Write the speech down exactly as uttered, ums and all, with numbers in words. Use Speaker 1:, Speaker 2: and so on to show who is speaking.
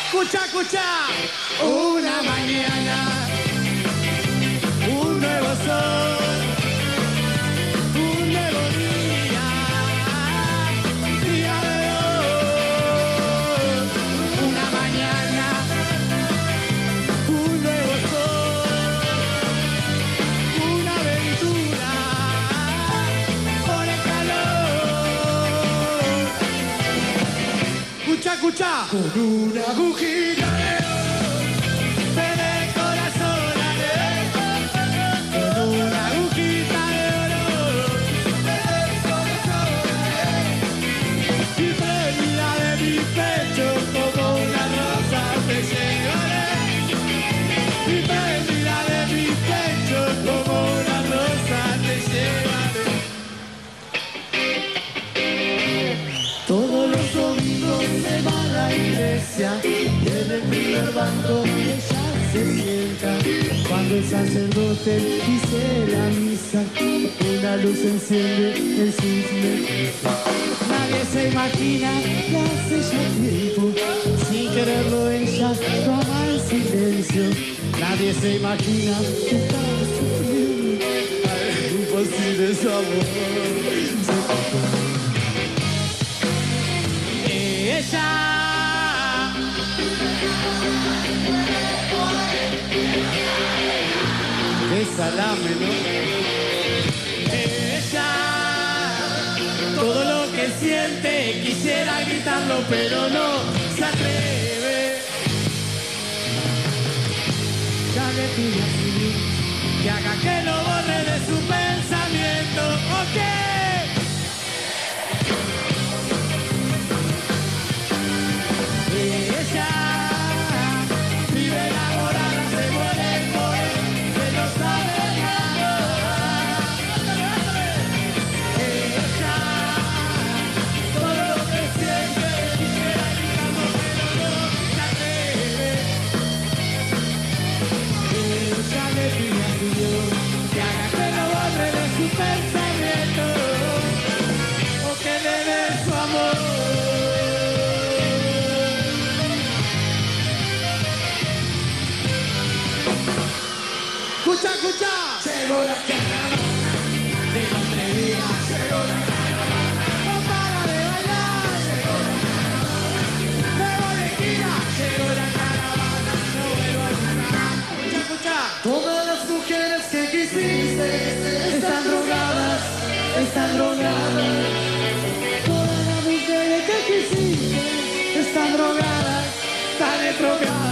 Speaker 1: Escucha, escucha. Una mañana, un nuevo sol, un nuevo día, día de hoy. Una mañana, un nuevo sol, una aventura por el calor. Escucha, escucha. Con una agujita de y en el primer banco ella se sienta. Cuando el sacerdote dice la misa, una luz enciende en sus mejillas. Nadie se imagina que hace ya tiempo, sin quererlo ella toma el silencio. Nadie se imagina que está sufriendo un posible sabor. Ella qué salame, ¿no? Ella, todo lo que siente, quisiera gritarlo, pero no se atreve. Ya le pide así, que haga que lo borre de su pensamiento, ¿ok? Ella vive enamorada, se muere por él, se lo sabe nada. Ella, todo lo que siente, quisiera gritarlo, pero no se atreve. Ella le pide a su Dios que haga que lo borre de su pensamiento, o que le dé su amor. Escucha, escucha. Llegó la caravana de los tres días. Llegó la caravana. No para de bailar. Llegó la caravana. Me voy de gira. Llegó la caravana. No vuelvo a nada. Escucha, escucha. Todas las mujeres que quisiste están drogadas. Están drogadas. Todas las mujeres que quisiste están drogadas. Están drogadas.